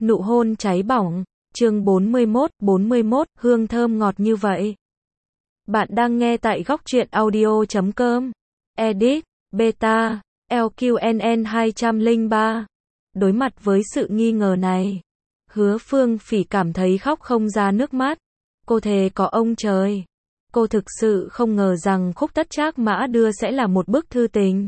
Nụ hôn cháy bỏng, chương 41, hương thơm ngọt như vậy. Bạn đang nghe tại góc truyện audio.com. Edit, Beta, LQNN 203. Đối mặt với sự nghi ngờ này, Hứa Phương Phỉ cảm thấy khóc không ra nước mắt. Cô thề có ông trời. Cô thực sự không ngờ rằng khúc tất Trác Mã đưa sẽ là một bức thư tình.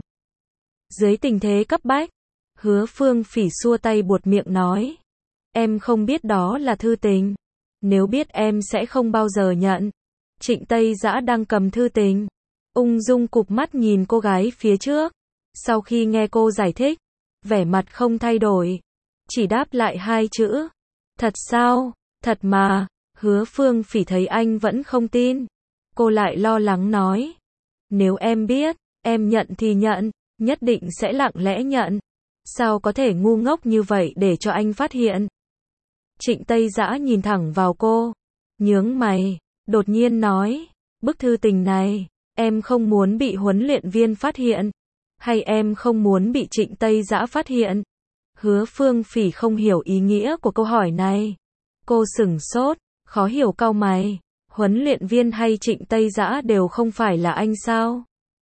Dưới tình thế cấp bách, Hứa Phương Phỉ xua tay buột miệng nói. Em không biết đó là thư tình. Nếu biết em sẽ không bao giờ nhận. Trịnh Tây Dã đang cầm thư tình, ung dung cụp mắt nhìn cô gái phía trước. Sau khi nghe cô giải thích, vẻ mặt không thay đổi, chỉ đáp lại hai chữ. Thật sao? Thật mà. Hứa Phương Phỉ thấy anh vẫn không tin. Cô lại lo lắng nói. Nếu em biết, em nhận thì nhận, nhất định sẽ lặng lẽ nhận. Sao có thể ngu ngốc như vậy để cho anh phát hiện? Trịnh Tây Dã nhìn thẳng vào cô, nhướng mày, đột nhiên nói, bức thư tình này, em không muốn bị huấn luyện viên phát hiện, hay em không muốn bị Trịnh Tây Dã phát hiện? Hứa Phương Phỉ không hiểu ý nghĩa của câu hỏi này. Cô sửng sốt, khó hiểu cau mày, huấn luyện viên hay Trịnh Tây Dã đều không phải là anh sao?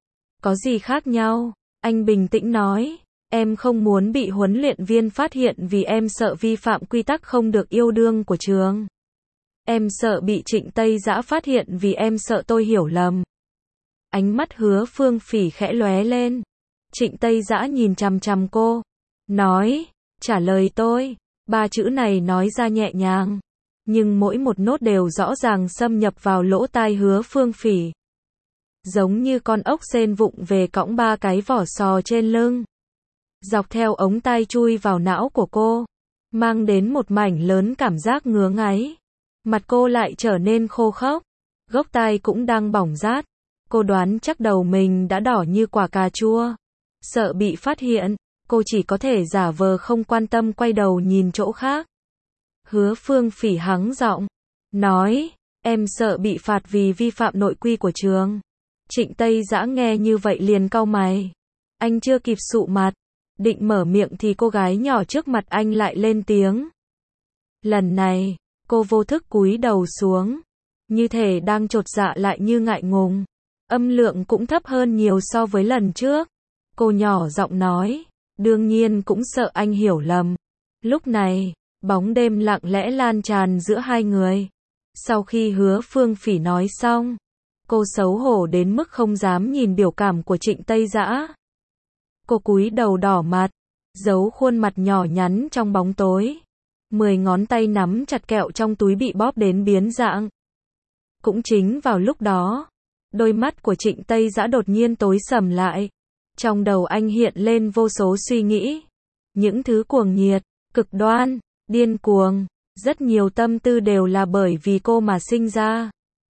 Có gì khác nhau? Anh bình tĩnh nói. Em không muốn bị huấn luyện viên phát hiện vì em sợ vi phạm quy tắc không được yêu đương của trường. Em sợ bị Trịnh Tây Dã phát hiện vì em sợ tôi hiểu lầm. Ánh mắt Hứa Phương Phỉ khẽ lóe lên. Trịnh Tây Dã nhìn chằm chằm cô, nói, trả lời tôi. Ba chữ này nói ra nhẹ nhàng, nhưng mỗi một nốt đều rõ ràng xâm nhập vào lỗ tai Hứa Phương Phỉ. Giống như con ốc sên vụng về cõng ba cái vỏ sò trên lưng. Dọc theo ống tai chui vào não của cô, mang đến một mảnh lớn cảm giác ngứa ngáy. Mặt cô lại trở nên khô khốc, gốc tai cũng đang bỏng rát. Cô đoán chắc đầu mình đã đỏ như quả cà chua. Sợ bị phát hiện, cô chỉ có thể giả vờ không quan tâm quay đầu nhìn chỗ khác. Hứa Phương Phỉ hắng giọng, nói, em sợ bị phạt vì vi phạm nội quy của trường. Trịnh Tây Dã nghe như vậy liền cau mày. Anh chưa kịp sụ mặt, định mở miệng thì cô gái nhỏ trước mặt anh lại lên tiếng. Lần này, cô vô thức cúi đầu xuống, như thể đang chột dạ lại như ngại ngùng. Âm lượng cũng thấp hơn nhiều so với lần trước. Cô nhỏ giọng nói, đương nhiên cũng sợ anh hiểu lầm. Lúc này, bóng đêm lặng lẽ lan tràn giữa hai người. Sau khi Hứa Phương Phỉ nói xong, cô xấu hổ đến mức không dám nhìn biểu cảm của Trịnh Tây Dã. Cô cúi đầu đỏ mặt, giấu khuôn mặt nhỏ nhắn trong bóng tối. 10 ngón tay nắm chặt kẹo trong túi bị bóp đến biến dạng. Cũng chính vào lúc đó, đôi mắt của Trịnh Tây Dã đột nhiên tối sầm lại. Trong đầu anh hiện lên vô số suy nghĩ. Những thứ cuồng nhiệt, cực đoan, điên cuồng, rất nhiều tâm tư đều là bởi vì cô mà sinh ra.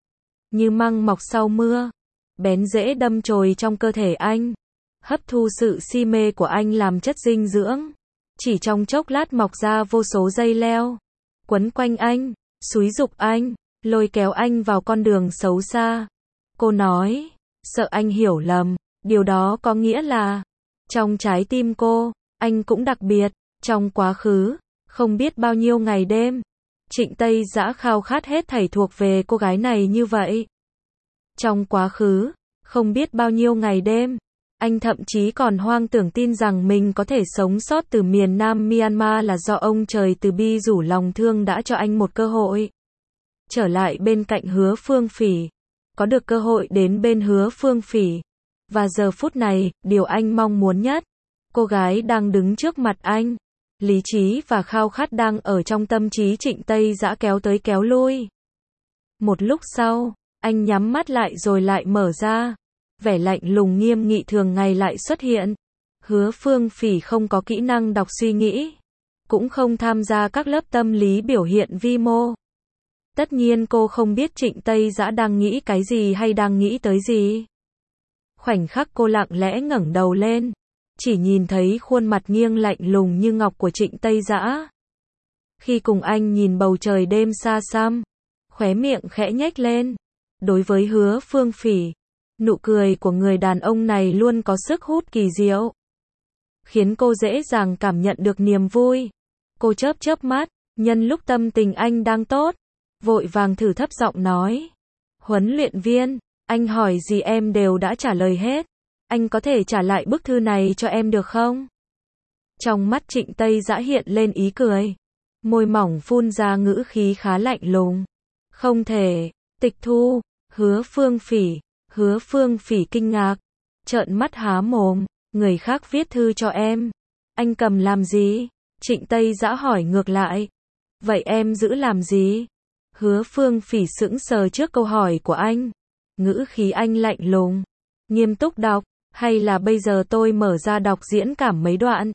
Như măng mọc sau mưa, bén rễ đâm chồi trong cơ thể anh. Hấp thu sự si mê của anh làm chất dinh dưỡng. Chỉ trong chốc lát mọc ra vô số dây leo, quấn quanh anh, xúi giục anh, lôi kéo anh vào con đường xấu xa. Cô nói, sợ anh hiểu lầm, điều đó có nghĩa là, trong trái tim cô, anh cũng đặc biệt. Trong quá khứ, không biết bao nhiêu ngày đêm, Trịnh Tây Dã khao khát hết thảy thuộc về cô gái này như vậy. Trong quá khứ, không biết bao nhiêu ngày đêm, anh thậm chí còn hoang tưởng tin rằng mình có thể sống sót từ miền Nam Myanmar là do ông trời từ bi rủ lòng thương đã cho anh một cơ hội. Trở lại bên cạnh Hứa Phương Phỉ, có được cơ hội đến bên Hứa Phương Phỉ. Và giờ phút này, điều anh mong muốn nhất, cô gái đang đứng trước mặt anh. Lý trí và khao khát đang ở trong tâm trí Trịnh Tây Dã kéo tới kéo lui. Một lúc sau, anh nhắm mắt lại rồi lại mở ra. Vẻ lạnh lùng nghiêm nghị thường ngày lại xuất hiện. Hứa Phương Phỉ không có kỹ năng đọc suy nghĩ, cũng không tham gia các lớp tâm lý biểu hiện vi mô. Tất nhiên cô không biết Trịnh Tây Dã đang nghĩ cái gì hay đang nghĩ tới gì. Khoảnh khắc cô lặng lẽ ngẩng đầu lên, chỉ nhìn thấy khuôn mặt nghiêng lạnh lùng như ngọc của Trịnh Tây Dã. Khi cùng anh nhìn bầu trời đêm xa xăm, khóe miệng khẽ nhếch lên. Đối với Hứa Phương Phỉ, nụ cười của người đàn ông này luôn có sức hút kỳ diệu, khiến cô dễ dàng cảm nhận được niềm vui. Cô chớp chớp mắt, Nhân lúc tâm tình anh đang tốt, vội vàng thử thấp giọng nói. Huấn luyện viên, anh hỏi gì em đều đã trả lời hết. Anh có thể trả lại bức thư này cho em được không? Trong mắt Trịnh Tây Dã hiện lên ý cười. Môi mỏng phun ra ngữ khí khá lạnh lùng. Không thể, tịch thu, Hứa Phương Phỉ kinh ngạc, trợn mắt há mồm, người khác viết thư cho em. Anh cầm làm gì? Trịnh Tây Dã hỏi ngược lại. Vậy em giữ làm gì? Hứa Phương Phỉ sững sờ trước câu hỏi của anh. Ngữ khí anh lạnh lùng. Nghiêm túc đọc, hay là bây giờ tôi mở ra đọc diễn cảm mấy đoạn?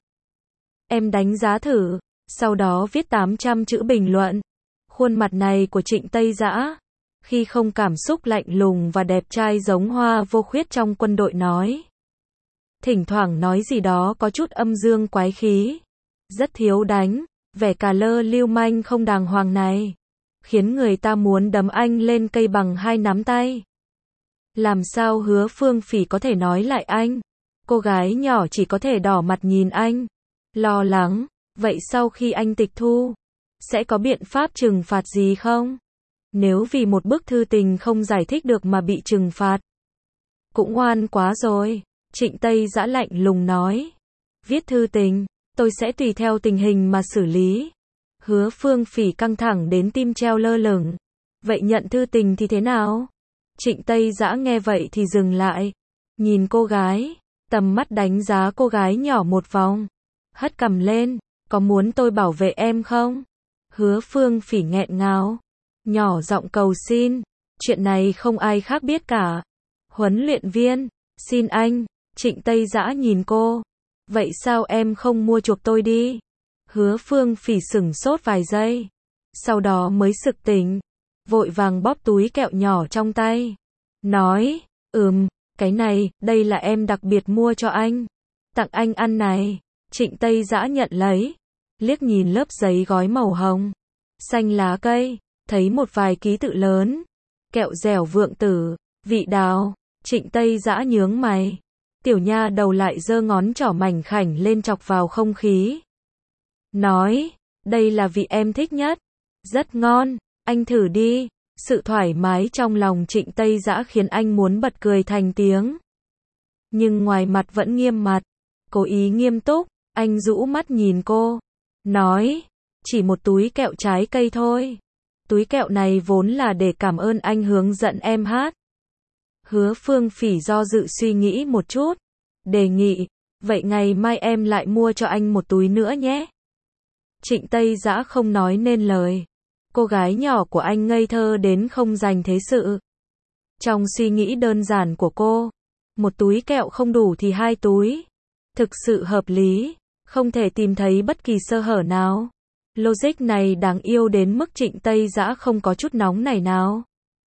Em đánh giá thử, sau đó viết 800 chữ bình luận. Khuôn mặt này của Trịnh Tây Dã, khi không cảm xúc lạnh lùng và đẹp trai giống Hoa Vô Khuyết trong Quân đội nói. Thỉnh thoảng nói gì đó có chút âm dương quái khí. Rất thiếu đánh, vẻ cà lơ lưu manh không đàng hoàng này. Khiến người ta muốn đấm anh lên cây bằng hai nắm tay. Làm sao Hứa Phương Phỉ có thể nói lại anh? Cô gái nhỏ chỉ có thể đỏ mặt nhìn anh. Lo lắng, vậy sau khi anh tịch thu, sẽ có biện pháp trừng phạt gì không? Nếu vì một bức thư tình không giải thích được mà bị trừng phạt, cũng oan quá rồi. Trịnh Tây Dã lạnh lùng nói. Viết thư tình, tôi sẽ tùy theo tình hình mà xử lý. Hứa Phương Phỉ căng thẳng đến tim treo lơ lửng. Vậy nhận thư tình thì thế nào? Trịnh Tây Dã nghe vậy thì dừng lại. Nhìn cô gái, tầm mắt đánh giá cô gái nhỏ một vòng. Hất cằm lên, có muốn tôi bảo vệ em không? Hứa Phương Phỉ nghẹn ngào, nhỏ giọng cầu xin. Chuyện này không ai khác biết cả. Huấn luyện viên, xin anh. Trịnh Tây Dã nhìn cô. Vậy sao em không mua chuộc tôi đi? Hứa Phương Phỉ sửng sốt vài giây. Sau đó mới sực tỉnh. Vội vàng bóp túi kẹo nhỏ trong tay. Nói, cái này, đây là em đặc biệt mua cho anh. Tặng anh ăn này. Trịnh Tây Dã nhận lấy. Liếc nhìn lớp giấy gói màu hồng, xanh lá cây. Thấy một vài ký tự lớn. Kẹo dẻo vượng tử, vị đào. Trịnh Tây Dã nhướng mày. Tiểu nha đầu lại giơ ngón trỏ mảnh khảnh lên chọc vào không khí. Nói, đây là vị em thích nhất. Rất ngon, anh thử đi. Sự thoải mái trong lòng Trịnh Tây Dã khiến anh muốn bật cười thành tiếng. Nhưng ngoài mặt vẫn nghiêm mặt. Cố ý nghiêm túc, anh rũ mắt nhìn cô. Nói, chỉ một túi kẹo trái cây thôi. Túi kẹo này vốn là để cảm ơn anh hướng dẫn em hát. Hứa Phương Phỉ do dự suy nghĩ một chút. Đề nghị, vậy ngày mai em lại mua cho anh một túi nữa nhé. Trịnh Tây Dã không nói nên lời. Cô gái nhỏ của anh ngây thơ đến không dành thế sự. Trong suy nghĩ đơn giản của cô, một túi kẹo không đủ thì hai túi. Thực sự hợp lý, không thể tìm thấy bất kỳ sơ hở nào. Logic này đáng yêu đến mức Trịnh Tây Dã không có chút nóng nảy nào.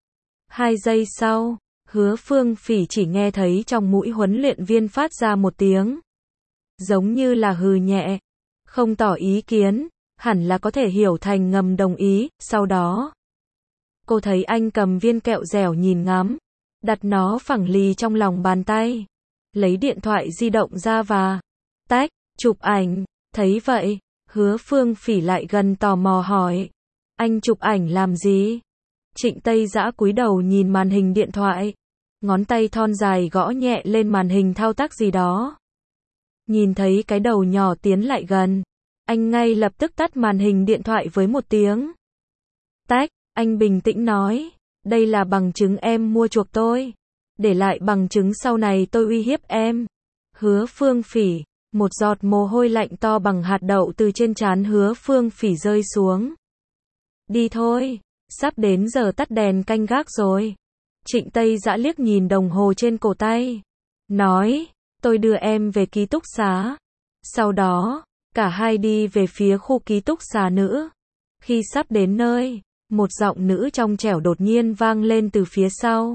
2 giây sau, Hứa Phương Phỉ chỉ nghe thấy trong mũi huấn luyện viên phát ra một tiếng. Giống như là hừ nhẹ. Không tỏ ý kiến, hẳn là có thể hiểu thành ngầm đồng ý. Sau đó, cô thấy anh cầm viên kẹo dẻo nhìn ngắm. Đặt nó phẳng lì trong lòng bàn tay. Lấy điện thoại di động ra và tách, chụp ảnh. Thấy vậy, Hứa Phương Phỉ lại gần tò mò hỏi. Anh chụp ảnh làm gì? Trịnh Tây Dã cúi đầu nhìn màn hình điện thoại. Ngón tay thon dài gõ nhẹ lên màn hình thao tác gì đó. Nhìn thấy cái đầu nhỏ tiến lại gần. Anh ngay lập tức tắt màn hình điện thoại với một tiếng. Tách, anh bình tĩnh nói. Đây là bằng chứng em mua chuộc tôi. Để lại bằng chứng sau này tôi uy hiếp em. Hứa Phương Phỉ. Một giọt mồ hôi lạnh to bằng hạt đậu từ trên trán Hứa Phương Phỉ rơi xuống. Đi thôi, sắp đến giờ tắt đèn canh gác rồi. Trịnh Tây Dã liếc nhìn đồng hồ trên cổ tay. Nói, tôi đưa em về ký túc xá. Sau đó, cả hai đi về phía khu ký túc xá nữ. Khi sắp đến nơi, một giọng nữ trong trẻo đột nhiên vang lên từ phía sau.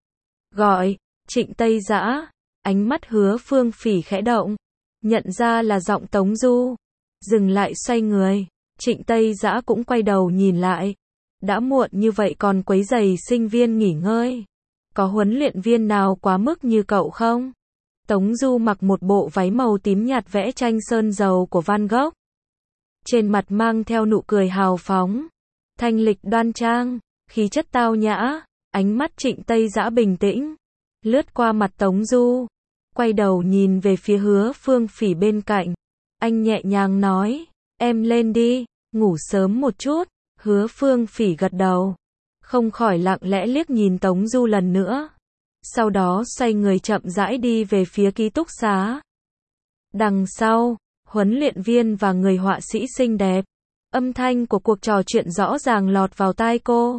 Gọi, Trịnh Tây Dã. Ánh mắt Hứa Phương Phỉ khẽ động. Nhận ra là giọng Tống Du. Dừng lại xoay người. Trịnh Tây Dã cũng quay đầu nhìn lại. Đã muộn như vậy còn quấy rầy sinh viên nghỉ ngơi. Có huấn luyện viên nào quá mức như cậu không? Tống Du mặc một bộ váy màu tím nhạt vẽ tranh sơn dầu của Van Gogh. trên mặt mang theo nụ cười hào phóng, thanh lịch đoan trang, khí chất tao nhã, ánh mắt Trịnh Tây Dã bình tĩnh, lướt qua mặt Tống Du, quay đầu nhìn về phía Hứa Phương Phỉ bên cạnh, anh nhẹ nhàng nói, em lên đi, ngủ sớm một chút. Hứa Phương Phỉ gật đầu, không khỏi lặng lẽ liếc nhìn Tống Du lần nữa, sau đó xoay người chậm rãi đi về phía ký túc xá. Đằng sau, huấn luyện viên và người họa sĩ xinh đẹp, âm thanh của cuộc trò chuyện rõ ràng lọt vào tai cô.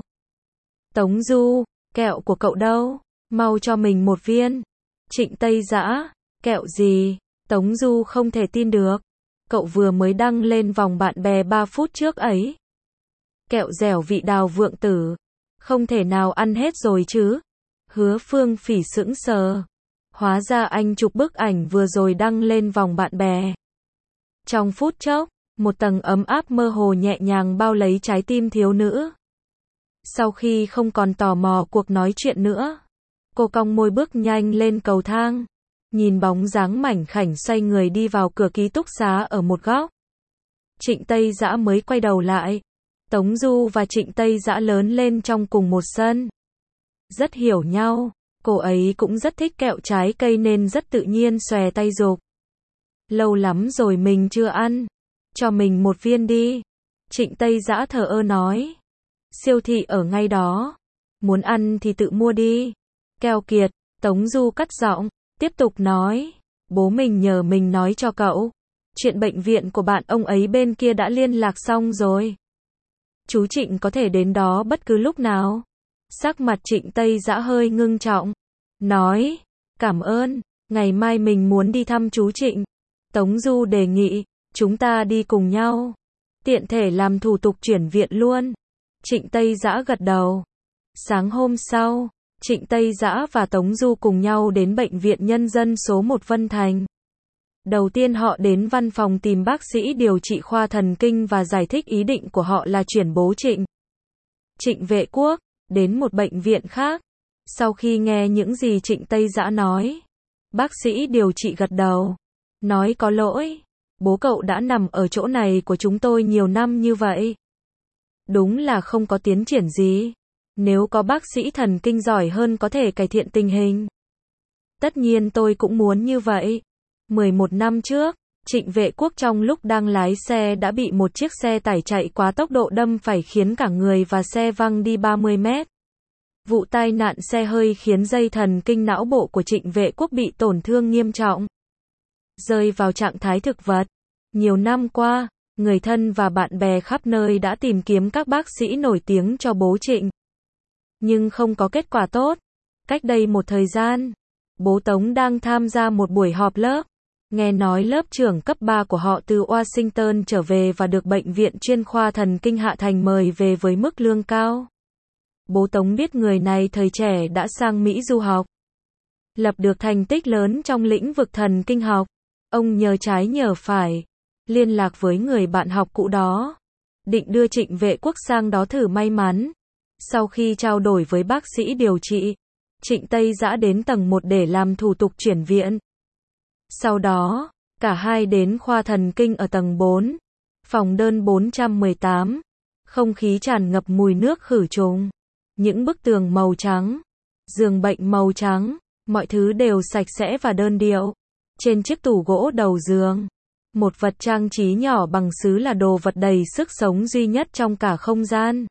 Tống Du, kẹo của cậu đâu? Mau cho mình một viên. Trịnh Tây Dã, kẹo gì? Tống Du không thể tin được. Cậu vừa mới đăng lên vòng bạn bè 3 phút trước ấy. Kẹo dẻo vị đào vượng tử. Không thể nào ăn hết rồi chứ? Hứa Phương Phỉ sững sờ. Hóa ra anh chụp bức ảnh vừa rồi đăng lên vòng bạn bè. Trong phút chốc, một tầng ấm áp mơ hồ nhẹ nhàng bao lấy trái tim thiếu nữ. Sau khi không còn tò mò cuộc nói chuyện nữa, cô cong môi bước nhanh lên cầu thang, nhìn bóng dáng mảnh khảnh xoay người đi vào cửa ký túc xá ở một góc. Trịnh Tây Dã mới quay đầu lại. Tống Du và Trịnh Tây Dã lớn lên trong cùng một sân. Rất hiểu nhau, cô ấy cũng rất thích kẹo trái cây nên rất tự nhiên xòe tay giục. Lâu lắm rồi mình chưa ăn, cho mình một viên đi. Trịnh Tây Dã thờ ơ nói. Siêu thị ở ngay đó, muốn ăn thì tự mua đi. Keo kiệt, Tống Du cắt giọng, tiếp tục nói. Bố mình nhờ mình nói cho cậu. Chuyện bệnh viện của bạn ông ấy bên kia đã liên lạc xong rồi. Chú Trịnh có thể đến đó bất cứ lúc nào. Sắc mặt Trịnh Tây Dã hơi ngưng trọng. Nói, cảm ơn, ngày mai mình muốn đi thăm chú Trịnh. Tống Du đề nghị, chúng ta đi cùng nhau. Tiện thể làm thủ tục chuyển viện luôn. Trịnh Tây Dã gật đầu. Sáng hôm sau, Trịnh Tây Dã và Tống Du cùng nhau đến Bệnh viện Nhân dân số 1 Vân Thành. Đầu tiên họ đến văn phòng tìm bác sĩ điều trị khoa thần kinh và giải thích ý định của họ là chuyển bố Trịnh Vệ Quốc đến một bệnh viện khác. Sau khi nghe những gì Trịnh Tây Dã nói, bác sĩ điều trị gật đầu, nói có lỗi, bố cậu đã nằm ở chỗ này của chúng tôi nhiều năm như vậy. Đúng là không có tiến triển gì. Nếu có bác sĩ thần kinh giỏi hơn có thể cải thiện tình hình. Tất nhiên tôi cũng muốn như vậy. 11 năm trước, Trịnh Vệ Quốc trong lúc đang lái xe đã bị một chiếc xe tải chạy quá tốc độ đâm phải khiến cả người và xe văng đi 30 mét. Vụ tai nạn xe hơi khiến dây thần kinh não bộ của Trịnh Vệ Quốc bị tổn thương nghiêm trọng, rơi vào trạng thái thực vật. Nhiều năm qua, người thân và bạn bè khắp nơi đã tìm kiếm các bác sĩ nổi tiếng cho bố Trịnh, nhưng không có kết quả tốt. Cách đây một thời gian, bố Tống đang tham gia một buổi họp lớp, nghe nói lớp trưởng cấp 3 của họ từ Washington trở về và được bệnh viện chuyên khoa thần kinh Hạ Thành mời về với mức lương cao. Bố Tống biết người này thời trẻ đã sang Mỹ du học, lập được thành tích lớn trong lĩnh vực thần kinh học. Ông nhờ trái nhờ phải, liên lạc với người bạn học cũ đó, định đưa Trịnh Vệ Quốc sang đó thử may mắn. Sau khi trao đổi với bác sĩ điều trị, Trịnh Tây Dã đến tầng 1 để làm thủ tục chuyển viện. Sau đó, cả hai đến khoa thần kinh ở tầng 4, phòng đơn 418. Không khí tràn ngập mùi nước khử trùng. Những bức tường màu trắng, giường bệnh màu trắng, mọi thứ đều sạch sẽ và đơn điệu. Trên chiếc tủ gỗ đầu giường, một vật trang trí nhỏ bằng sứ là đồ vật đầy sức sống duy nhất trong cả không gian.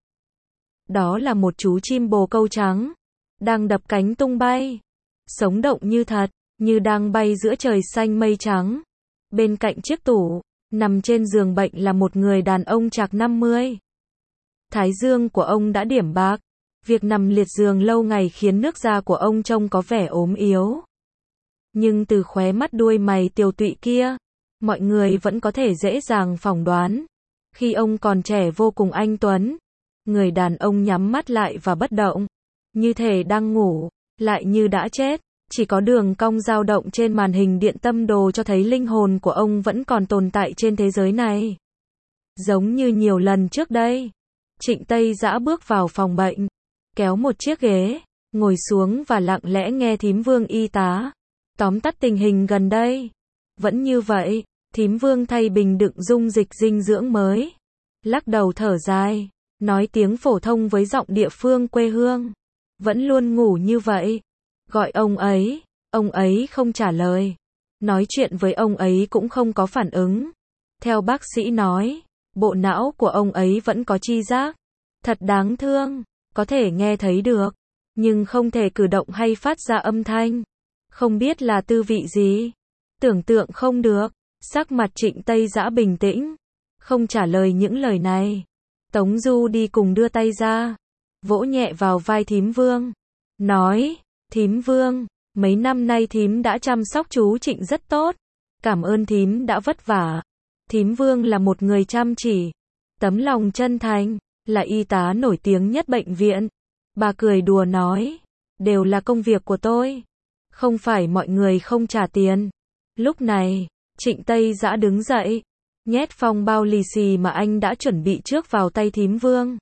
Đó là một chú chim bồ câu trắng, đang đập cánh tung bay, sống động như thật, như đang bay giữa trời xanh mây trắng. Bên cạnh chiếc tủ, nằm trên giường bệnh là một người đàn ông trạc 50. Thái dương của ông đã điểm bạc, việc nằm liệt giường lâu ngày khiến nước da của ông trông có vẻ ốm yếu. Nhưng từ khóe mắt đuôi mày tiều tụy kia, mọi người vẫn có thể dễ dàng phỏng đoán. Khi ông còn trẻ vô cùng anh tuấn, người đàn ông nhắm mắt lại và bất động, như thể đang ngủ, lại như đã chết. Chỉ có đường cong dao động trên màn hình điện tâm đồ cho thấy linh hồn của ông vẫn còn tồn tại trên thế giới này. Giống như nhiều lần trước đây, Trịnh Tây Dã bước vào phòng bệnh, kéo một chiếc ghế, ngồi xuống và lặng lẽ nghe thím Vương y tá tóm tắt tình hình gần đây. Vẫn như vậy, Thím Vương thay bình đựng dung dịch dinh dưỡng mới. Lắc đầu thở dài, nói tiếng phổ thông với giọng địa phương quê hương. Vẫn luôn ngủ như vậy. Gọi ông ấy không trả lời. Nói chuyện với ông ấy cũng không có phản ứng. Theo bác sĩ nói, bộ não của ông ấy vẫn có tri giác. Thật đáng thương, có thể nghe thấy được, nhưng không thể cử động hay phát ra âm thanh. Không biết là tư vị gì. Tưởng tượng không được. Sắc mặt Trịnh Tây Dã bình tĩnh, không trả lời những lời này. Tống Du đi cùng đưa tay ra, vỗ nhẹ vào vai thím Vương. Nói, thím Vương, mấy năm nay thím đã chăm sóc chú Trịnh rất tốt. Cảm ơn thím đã vất vả. Thím Vương là một người chăm chỉ, tấm lòng chân thành, là y tá nổi tiếng nhất bệnh viện. Bà cười đùa nói, đều là công việc của tôi. Không phải mọi người không trả tiền. Lúc này, Trịnh Tây Dã đứng dậy, nhét phong bao lì xì mà anh đã chuẩn bị trước vào tay thím Vương.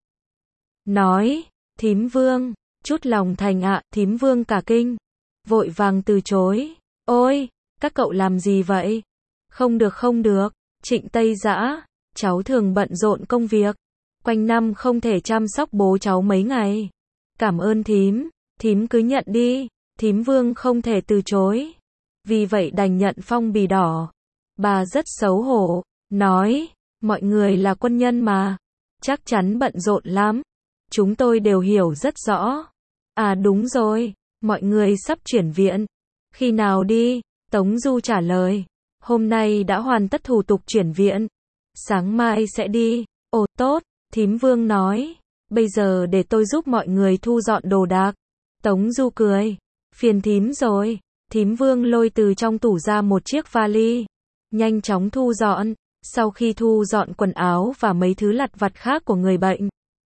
Nói, thím Vương, chút lòng thành ạ. Thím Vương cả kinh, vội vàng từ chối. Ôi, các cậu làm gì vậy? Không được. Trịnh Tây Dã, cháu thường bận rộn công việc, quanh năm không thể chăm sóc bố cháu mấy ngày. Cảm ơn thím cứ nhận đi. Thím Vương không thể từ chối, vì vậy đành nhận phong bì đỏ. Bà rất xấu hổ, nói, mọi người là quân nhân mà, chắc chắn bận rộn lắm. Chúng tôi đều hiểu rất rõ. À đúng rồi, mọi người sắp chuyển viện. Khi nào đi? Tống Du trả lời, hôm nay đã hoàn tất thủ tục chuyển viện. Sáng mai sẽ đi. Ồ tốt, thím Vương nói, bây giờ để tôi giúp mọi người thu dọn đồ đạc. Tống Du cười, phiền thím rồi. Thím Vương lôi từ trong tủ ra một chiếc vali, nhanh chóng thu dọn. Sau khi thu dọn quần áo và mấy thứ lặt vặt khác của người bệnh,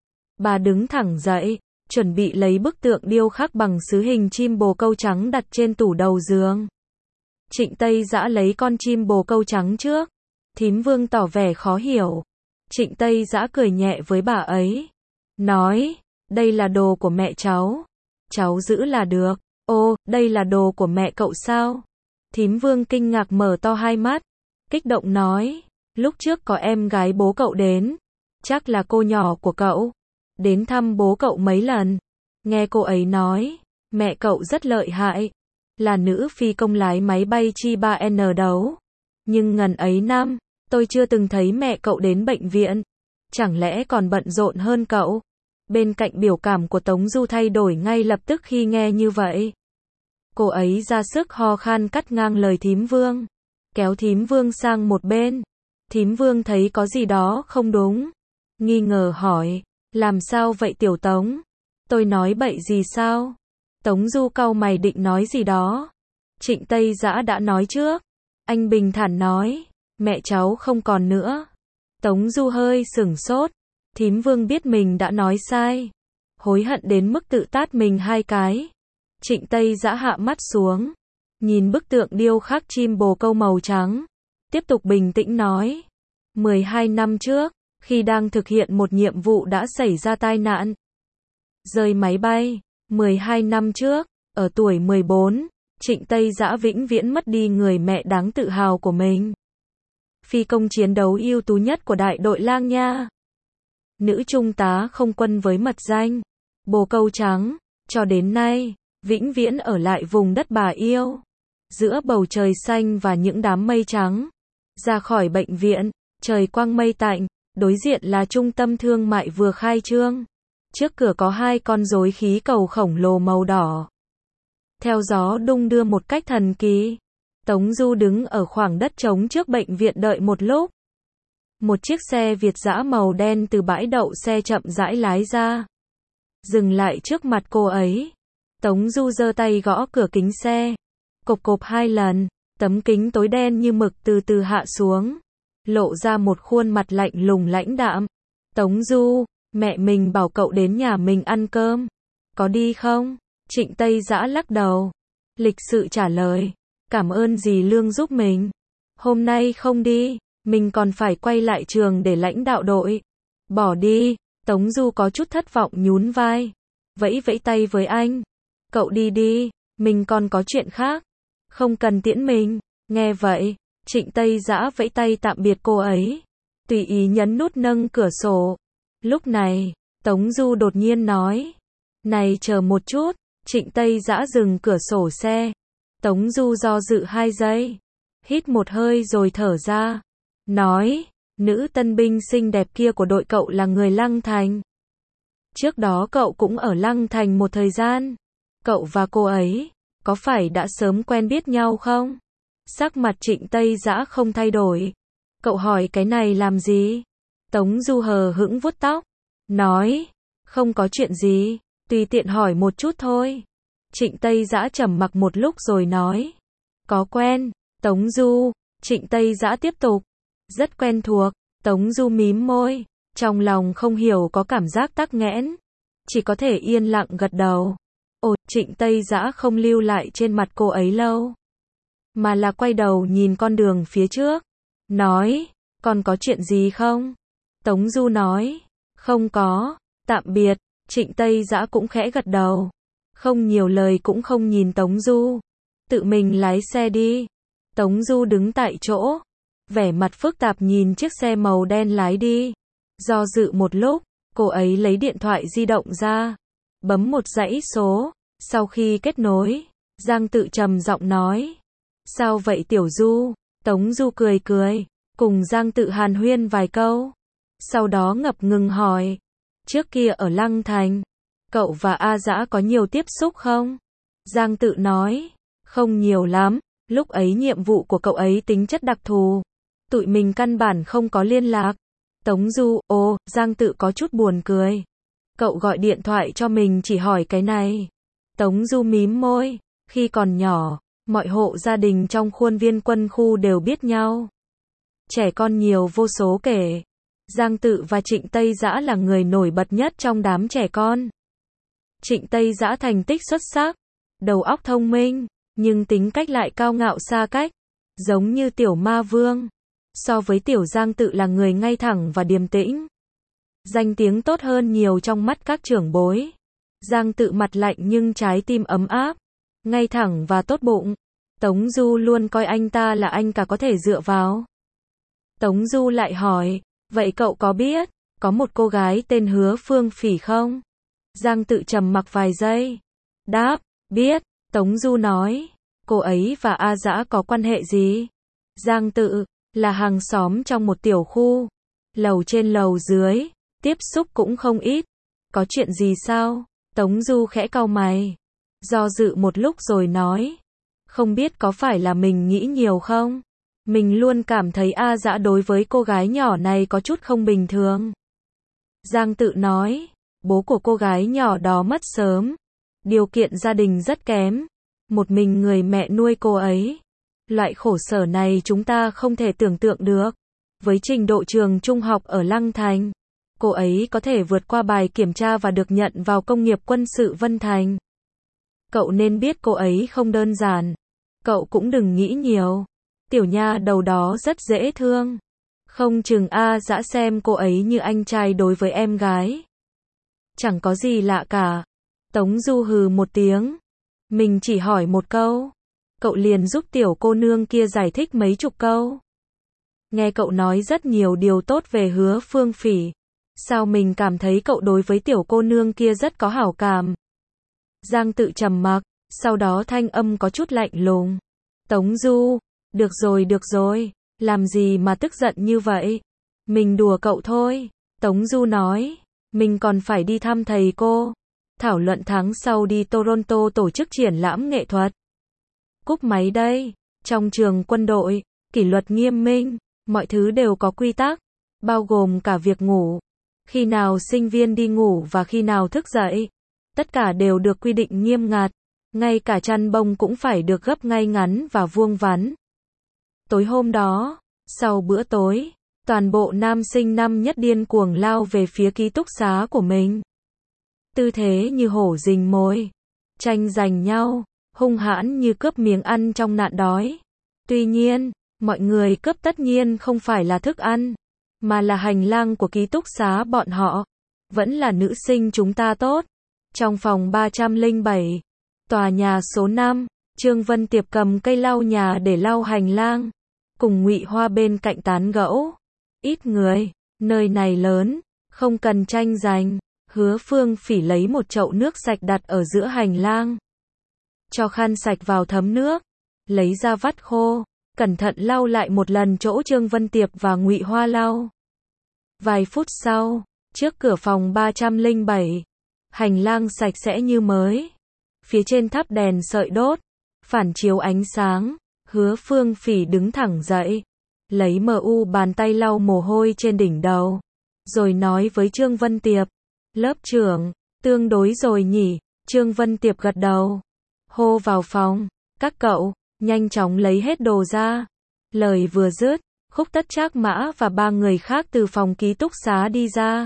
bà đứng thẳng dậy, chuẩn bị lấy bức tượng điêu khắc bằng sứ hình chim bồ câu trắng đặt trên tủ đầu giường. Trịnh Tây Dã lấy con chim bồ câu trắng trước. Thím Vương tỏ vẻ khó hiểu. Trịnh Tây Dã cười nhẹ với bà ấy, nói, đây là đồ của mẹ cháu giữ là được. Ô, đây là đồ của mẹ cậu sao? Thím Vương kinh ngạc mở to hai mắt, kích động nói, lúc trước có em gái bố cậu đến, chắc là cô nhỏ của cậu, đến thăm bố cậu mấy lần. Nghe cô ấy nói, mẹ cậu rất lợi hại, là nữ phi công lái máy bay Chi 3N đấu. Nhưng ngần ấy năm, tôi chưa từng thấy mẹ cậu đến bệnh viện. Chẳng lẽ còn bận rộn hơn cậu? Bên cạnh biểu cảm của Tống Du thay đổi ngay lập tức khi nghe như vậy. Cô ấy ra sức ho khan cắt ngang lời thím Vương, kéo thím Vương sang một bên. Thím Vương thấy có gì đó không đúng, nghi ngờ hỏi, làm sao vậy tiểu Tống? Tôi nói bậy gì sao? Tống Du cau mày định nói gì đó. Trịnh Tây Dã đã nói trước. Anh bình thản nói, mẹ cháu không còn nữa. Tống Du hơi sửng sốt. Thím Vương biết mình đã nói sai, hối hận đến mức tự tát mình hai cái. Trịnh Tây Dã hạ mắt xuống, nhìn bức tượng điêu khắc chim bồ câu màu trắng, tiếp tục bình tĩnh nói, 12 năm trước, khi đang thực hiện một nhiệm vụ đã xảy ra tai nạn, rơi máy bay. 12 năm trước, ở tuổi 14, Trịnh Tây Dã vĩnh viễn mất đi người mẹ đáng tự hào của mình. Phi công chiến đấu ưu tú nhất của đại đội Lang Nha. Nữ trung tá không quân với mật danh bồ câu trắng, cho đến nay, vĩnh viễn ở lại vùng đất bà yêu. Giữa bầu trời xanh và những đám mây trắng. Ra khỏi bệnh viện, trời quang mây tạnh, đối diện là trung tâm thương mại vừa khai trương. Trước cửa có hai con rối khí cầu khổng lồ màu đỏ. Theo gió đung đưa một cách thần kỳ. Tống Du đứng ở khoảng đất trống trước bệnh viện đợi một lúc. Một chiếc xe Việt dã màu đen từ bãi đậu xe chậm rãi lái ra, dừng lại trước mặt cô ấy. Tống Du giơ tay gõ cửa kính xe, cộp cộp hai lần, tấm kính tối đen như mực từ từ hạ xuống, lộ ra một khuôn mặt lạnh lùng lãnh đạm. Tống Du, mẹ mình bảo cậu đến nhà mình ăn cơm, có đi không? Trịnh Tây Dã lắc đầu, lịch sự trả lời, cảm ơn dì Lương giúp mình, hôm nay không đi. Mình còn phải quay lại trường để lãnh đạo đội. Bỏ đi. Tống Du có chút thất vọng nhún vai, vẫy vẫy tay với anh. Cậu đi đi, mình còn có chuyện khác. Không cần tiễn mình. Nghe vậy, Trịnh Tây Dã vẫy tay tạm biệt cô ấy, tùy ý nhấn nút nâng cửa sổ. Lúc này, Tống Du đột nhiên nói, này chờ một chút. Trịnh Tây Dã dừng cửa sổ xe. Tống Du do dự 2 giây, hít một hơi rồi thở ra, nói, nữ tân binh xinh đẹp kia của đội cậu là người Lăng Thành. Trước đó cậu cũng ở Lăng Thành một thời gian. Cậu và cô ấy, có phải đã sớm quen biết nhau không? Sắc mặt Trịnh Tây Dã không thay đổi. Cậu hỏi cái này làm gì? Tống Du hờ hững vuốt tóc, nói, không có chuyện gì, tùy tiện hỏi một chút thôi. Trịnh Tây Dã trầm mặc một lúc rồi nói, có quen. Tống Du. Trịnh Tây Dã tiếp tục, rất quen thuộc. Tống Du mím môi, trong lòng không hiểu có cảm giác tắc nghẽn, chỉ có thể yên lặng gật đầu. Ồ, Trịnh Tây Dã không lưu lại trên mặt cô ấy lâu, mà là quay đầu nhìn con đường phía trước, nói, còn có chuyện gì không? Tống Du nói, không có, tạm biệt. Trịnh Tây Dã cũng khẽ gật đầu, không nhiều lời cũng không nhìn Tống Du, tự mình lái xe đi. Tống Du đứng tại chỗ, vẻ mặt phức tạp nhìn chiếc xe màu đen lái đi. Do dự một lúc, cô ấy lấy điện thoại di động ra, bấm một dãy số. Sau khi kết nối, Giang Tự trầm giọng nói, sao vậy Tiểu Du? Tống Du cười cười, cùng Giang Tự hàn huyên vài câu, sau đó ngập ngừng hỏi, trước kia ở Lăng Thành, cậu và A Dã có nhiều tiếp xúc không? Giang Tự nói, không nhiều lắm, lúc ấy nhiệm vụ của cậu ấy tính chất đặc thù, tụi mình căn bản không có liên lạc. Tống Du, ồ, Giang Tự có chút buồn cười. Cậu gọi điện thoại cho mình chỉ hỏi cái này. Tống Du mím môi, khi còn nhỏ, mọi hộ gia đình trong khuôn viên quân khu đều biết nhau. Trẻ con nhiều vô số kể. Giang Tự và Trịnh Tây Dã là người nổi bật nhất trong đám trẻ con. Trịnh Tây Dã thành tích xuất sắc, đầu óc thông minh, nhưng tính cách lại cao ngạo xa cách, giống như tiểu ma vương. So với tiểu Giang Tự là người ngay thẳng và điềm tĩnh. Danh tiếng tốt hơn nhiều trong mắt các trưởng bối. Giang Tự mặt lạnh nhưng trái tim ấm áp, ngay thẳng và tốt bụng. Tống Du luôn coi anh ta là anh cả có thể dựa vào. Tống Du lại hỏi, vậy cậu có biết, có một cô gái tên Hứa Phương Phỉ không? Giang Tự trầm mặc vài giây. Đáp, biết. Tống Du nói, cô ấy và A Dã có quan hệ gì? Giang Tự, là hàng xóm trong một tiểu khu. Lầu trên lầu dưới, tiếp xúc cũng không ít. Có chuyện gì sao? Tống Du khẽ cau mày, do dự một lúc rồi nói, không biết có phải là mình nghĩ nhiều không? Mình luôn cảm thấy A Dã đối với cô gái nhỏ này có chút không bình thường. Giang Tự nói, bố của cô gái nhỏ đó mất sớm, điều kiện gia đình rất kém, một mình người mẹ nuôi cô ấy. Loại khổ sở này chúng ta không thể tưởng tượng được. Với trình độ trường trung học ở Lăng Thành, cô ấy có thể vượt qua bài kiểm tra và được nhận vào công nghiệp quân sự Vân Thành. Cậu nên biết cô ấy không đơn giản. Cậu cũng đừng nghĩ nhiều. Tiểu nha đầu đó rất dễ thương. Không chừng A Dã xem cô ấy như anh trai đối với em gái. Chẳng có gì lạ cả. Tống Du hừ một tiếng. Mình chỉ hỏi một câu. Cậu liền giúp tiểu cô nương kia giải thích mấy chục câu. Nghe cậu nói rất nhiều điều tốt về Hứa Phương Phỉ. Sao mình cảm thấy cậu đối với tiểu cô nương kia rất có hảo cảm? Giang Tự trầm mặc, sau đó thanh âm có chút lạnh lùng. Tống Du, được rồi, làm gì mà tức giận như vậy? Mình đùa cậu thôi. Tống Du nói, mình còn phải đi thăm thầy cô. Thảo luận tháng sau đi Toronto tổ chức triển lãm nghệ thuật. Cúp máy đây. Trong trường quân đội, kỷ luật nghiêm minh, mọi thứ đều có quy tắc, bao gồm cả việc ngủ. Khi nào sinh viên đi ngủ và khi nào thức dậy, tất cả đều được quy định nghiêm ngặt, ngay cả chăn bông cũng phải được gấp ngay ngắn và vuông vắn. Tối hôm đó, sau bữa tối, toàn bộ nam sinh năm nhất điên cuồng lao về phía ký túc xá của mình. Tư thế như hổ rình mồi, tranh giành nhau, hung hãn như cướp miếng ăn trong nạn đói. Tuy nhiên, mọi người cướp tất nhiên không phải là thức ăn, mà là hành lang của ký túc xá bọn họ. Vẫn là nữ sinh chúng ta tốt. Trong phòng 307, tòa nhà số 5, Trương Vân Tiệp cầm cây lau nhà để lau hành lang. cùng Ngụy Hoa bên cạnh tán gẫu. Ít người, nơi này lớn, không cần tranh giành. Hứa Phương Phỉ lấy một chậu nước sạch đặt ở giữa hành lang. Cho khăn sạch vào thấm nước, lấy ra vắt khô, cẩn thận lau lại một lần chỗ Trương Vân Tiệp và Ngụy Hoa lau. Vài phút sau, trước cửa phòng 307, hành lang sạch sẽ như mới. Phía trên thắp đèn sợi đốt, phản chiếu ánh sáng. Hứa Phương Phỉ đứng thẳng dậy, lấy bàn tay lau mồ hôi trên đỉnh đầu, rồi nói với Trương Vân Tiệp, lớp trưởng, tương đối rồi nhỉ. Trương Vân Tiệp gật đầu, hô vào phòng, các cậu, nhanh chóng lấy hết đồ ra. Lời vừa dứt, Khúc Tất Trác Mã và 3 người khác từ phòng ký túc xá đi ra.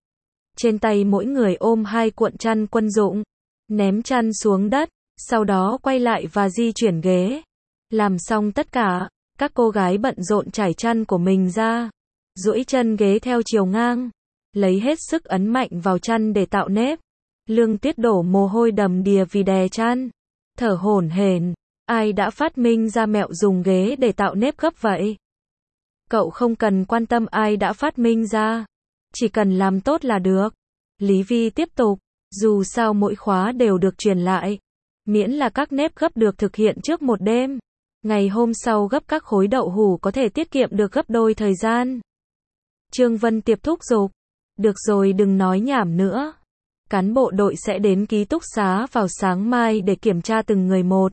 Trên tay mỗi người ôm 2 cuộn chăn quân dụng, ném chăn xuống đất, sau đó quay lại và di chuyển ghế. Làm xong tất cả, các cô gái bận rộn trải chăn của mình ra, duỗi chân ghế theo chiều ngang, lấy hết sức ấn mạnh vào chăn để tạo nếp. Lương Tiết đổ mồ hôi đầm đìa vì đè chăn, thở hổn hển. Ai đã phát minh ra mẹo dùng ghế để tạo nếp gấp vậy? Cậu không cần quan tâm ai đã phát minh ra, chỉ cần làm tốt là được. Lý Vi tiếp tục, dù sao mỗi khóa đều được truyền lại, miễn là các nếp gấp được thực hiện trước một đêm. Ngày hôm sau gấp các khối đậu hủ có thể tiết kiệm được gấp đôi thời gian. Trương Vân Tiệp thúc giục, được rồi đừng nói nhảm nữa. Cán bộ đội sẽ đến ký túc xá vào sáng mai để kiểm tra từng người một.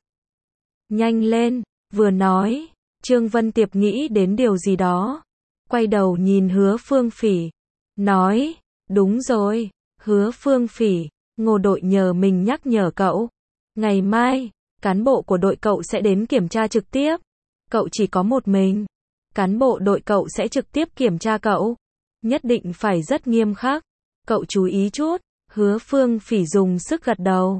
Nhanh lên, vừa nói, Trương Vân Tiệp nghĩ đến điều gì đó. Quay đầu nhìn Hứa Phương Phỉ, nói, đúng rồi, Hứa Phương Phỉ, Ngô đội nhờ mình nhắc nhở cậu. Ngày mai, cán bộ của đội cậu sẽ đến kiểm tra trực tiếp. Cậu chỉ có một mình. Cán bộ đội cậu sẽ trực tiếp kiểm tra cậu. Nhất định phải rất nghiêm khắc. Cậu chú ý chút. Hứa Phương Phỉ dùng sức gật đầu.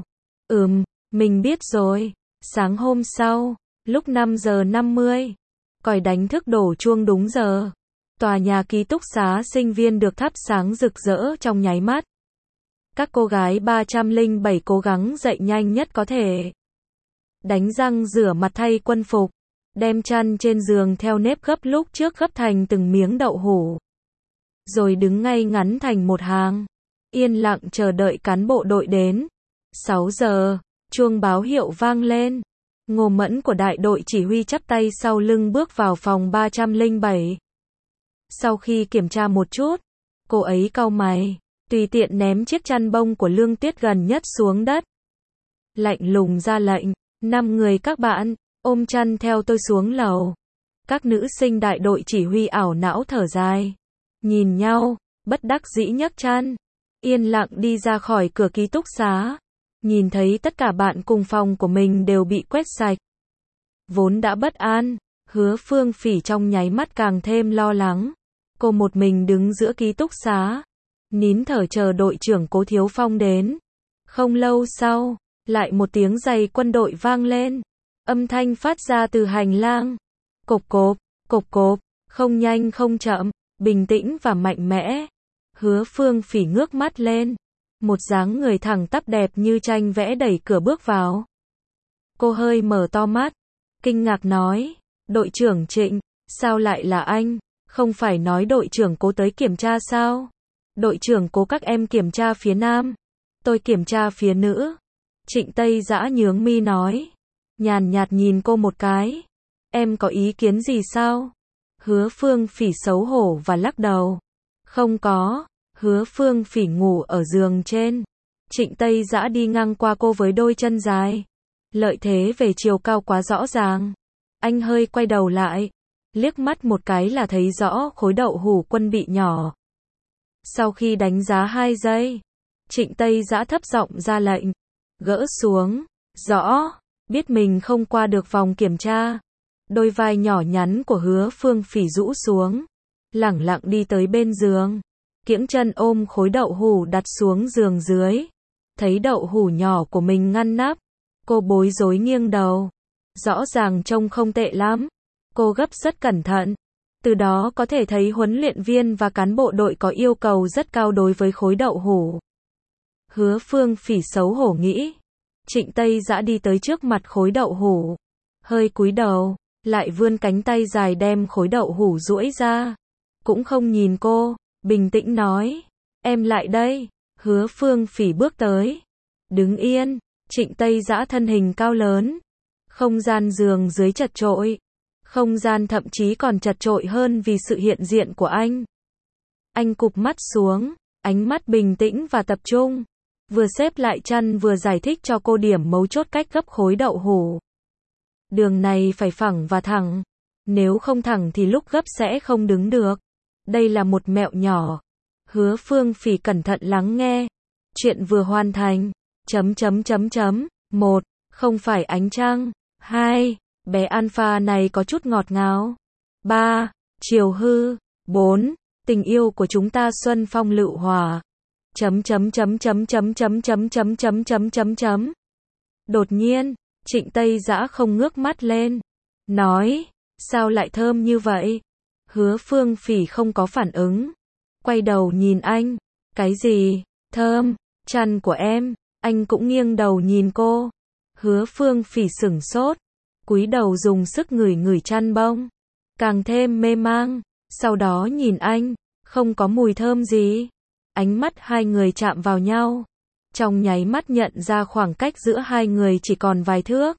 Mình biết rồi. Sáng hôm sau, lúc 5 giờ 50, còi đánh thức đổ chuông đúng giờ. Tòa nhà ký túc xá sinh viên được thắp sáng rực rỡ trong nháy mắt. Các cô gái 307 cố gắng dậy nhanh nhất có thể. Đánh răng rửa mặt thay quân phục, đem chăn trên giường theo nếp gấp lúc trước gấp thành từng miếng đậu hủ. Rồi đứng ngay ngắn thành một hàng, yên lặng chờ đợi cán bộ đội đến. 6 giờ, chuông báo hiệu vang lên. Ngô Mẫn của đại đội chỉ huy chắp tay sau lưng bước vào phòng 307. Sau khi kiểm tra một chút, cô ấy cau mày, tùy tiện ném chiếc chăn bông của Lương Tiết gần nhất xuống đất. Lạnh lùng ra lệnh, 5 người các bạn, ôm chăn theo tôi xuống lầu. Các nữ sinh đại đội chỉ huy ảo não thở dài, nhìn nhau, bất đắc dĩ nhấc chăn, yên lặng đi ra khỏi cửa ký túc xá. Nhìn thấy tất cả bạn cùng phòng của mình đều bị quét sạch. Vốn đã bất an, Hứa Phương Phỉ trong nháy mắt càng thêm lo lắng. Cô một mình đứng giữa ký túc xá, nín thở chờ đội trưởng Cố Thiếu Phong đến. Không lâu sau, lại một tiếng giày quân đội vang lên. Âm thanh phát ra từ hành lang. Cộp cộp, không nhanh không chậm, bình tĩnh và mạnh mẽ. Hứa Phương Phỉ ngước mắt lên. Một dáng người thẳng tắp đẹp như tranh vẽ đẩy cửa bước vào. Cô hơi mở to mắt, kinh ngạc nói, đội trưởng Trịnh, sao lại là anh? Không phải nói đội trưởng Cố tới kiểm tra sao? Đội trưởng Cố các em kiểm tra phía nam, tôi kiểm tra phía nữ. Trịnh Tây Dã nhướng mi nói, nhàn nhạt nhìn cô một cái. Em có ý kiến gì sao? Hứa Phương Phỉ xấu hổ và lắc đầu. Không có. Hứa Phương Phỉ ngủ ở giường trên. Trịnh Tây Dã đi ngang qua cô với đôi chân dài. Lợi thế về chiều cao quá rõ ràng. Anh hơi quay đầu lại, liếc mắt một cái là thấy rõ khối đậu hủ quân bị nhỏ. Sau khi đánh giá 2 giây, Trịnh Tây Dã thấp giọng ra lệnh, gỡ xuống. Rõ, biết mình không qua được vòng kiểm tra. Đôi vai nhỏ nhắn của Hứa Phương Phỉ rũ xuống, lẳng lặng đi tới bên giường. Kiễng chân ôm khối đậu hủ đặt xuống giường dưới. Thấy đậu hủ nhỏ của mình ngăn nắp, cô bối rối nghiêng đầu. Rõ ràng trông không tệ lắm. Cô gấp rất cẩn thận. Từ đó có thể thấy huấn luyện viên và cán bộ đội có yêu cầu rất cao đối với khối đậu hủ. Hứa Phương Phỉ xấu hổ nghĩ. Trịnh Tây Dã đi tới trước mặt khối đậu hủ, hơi cúi đầu, lại vươn cánh tay dài đem khối đậu hũ duỗi ra. Cũng không nhìn cô, bình tĩnh nói, em lại đây. Hứa Phương Phỉ bước tới, đứng yên. Trịnh Tây Dã thân hình cao lớn, không gian giường dưới chật chội, không gian thậm chí còn chật chội hơn vì sự hiện diện của anh. Anh cụp mắt xuống, ánh mắt bình tĩnh và tập trung, vừa xếp lại chăn vừa giải thích cho cô điểm mấu chốt cách gấp khối đậu hũ. Đường này phải phẳng và thẳng, nếu không thẳng thì lúc gấp sẽ không đứng được. Đây là một mẹo nhỏ. Hứa Phương Phỉ cẩn thận lắng nghe. Chuyện vừa hoàn thành. 1. Không phải ánh trăng. 2. Bé Alpha này có chút ngọt ngào. 3. Chiều hư. 4. Tình yêu của chúng ta xuân phong lựu hòa. Đột nhiên, Trịnh Tây Dã không ngước mắt lên, nói, sao lại thơm như vậy? Hứa Phương Phỉ không có phản ứng, quay đầu nhìn anh, cái gì? Thơm, chăn của em. Anh cũng nghiêng đầu nhìn cô. Hứa Phương Phỉ sửng sốt, cúi đầu dùng sức ngửi ngửi chăn bông, càng thêm mê mang, sau đó nhìn anh, không có mùi thơm gì. Ánh mắt hai người chạm vào nhau, trong nháy mắt nhận ra khoảng cách giữa hai người chỉ còn vài thước.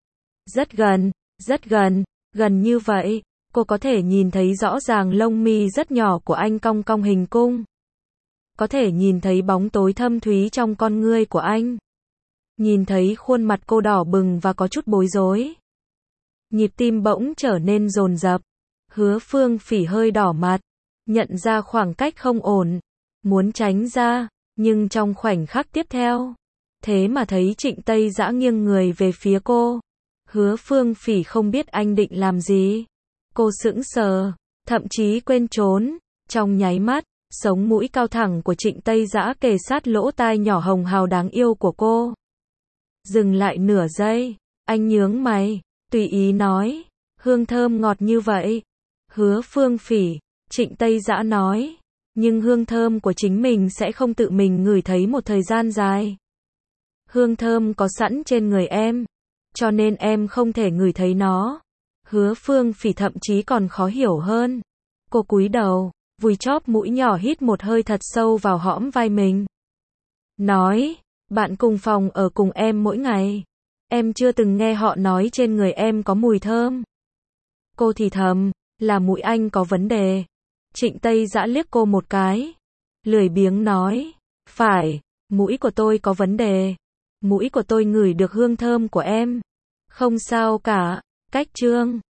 Rất gần, gần như vậy, cô có thể nhìn thấy rõ ràng lông mi rất nhỏ của anh cong cong hình cung. Có thể nhìn thấy bóng tối thâm thúy trong con ngươi của anh. Nhìn thấy khuôn mặt cô đỏ bừng và có chút bối rối. Nhịp tim bỗng trở nên dồn dập. Hứa Phương Phỉ hơi đỏ mặt, nhận ra khoảng cách không ổn, muốn tránh ra, nhưng trong khoảnh khắc tiếp theo, thế mà thấy Trịnh Tây Dã nghiêng người về phía cô. Hứa Phương Phỉ không biết anh định làm gì. Cô sững sờ, thậm chí quên trốn. Trong nháy mắt, sống mũi cao thẳng của Trịnh Tây Dã kề sát lỗ tai nhỏ hồng hào đáng yêu của cô. Dừng lại nửa giây, anh nhướng mày, tùy ý nói, hương thơm ngọt như vậy. Hứa Phương Phỉ, Trịnh Tây Dã nói, nhưng hương thơm của chính mình sẽ không tự mình ngửi thấy một thời gian dài. Hương thơm có sẵn trên người em, cho nên em không thể ngửi thấy nó. Hứa Phương Phỉ thậm chí còn khó hiểu hơn. Cô cúi đầu, vùi chóp mũi nhỏ hít một hơi thật sâu vào hõm vai mình. Nói, bạn cùng phòng ở cùng em mỗi ngày. Em chưa từng nghe họ nói trên người em có mùi thơm. Cô thì thầm, là mũi anh có vấn đề. Trịnh Tây Dã liếc cô một cái, lười biếng nói, phải, mũi của tôi có vấn đề. Mũi của tôi ngửi được hương thơm của em. Không sao cả. Cách chương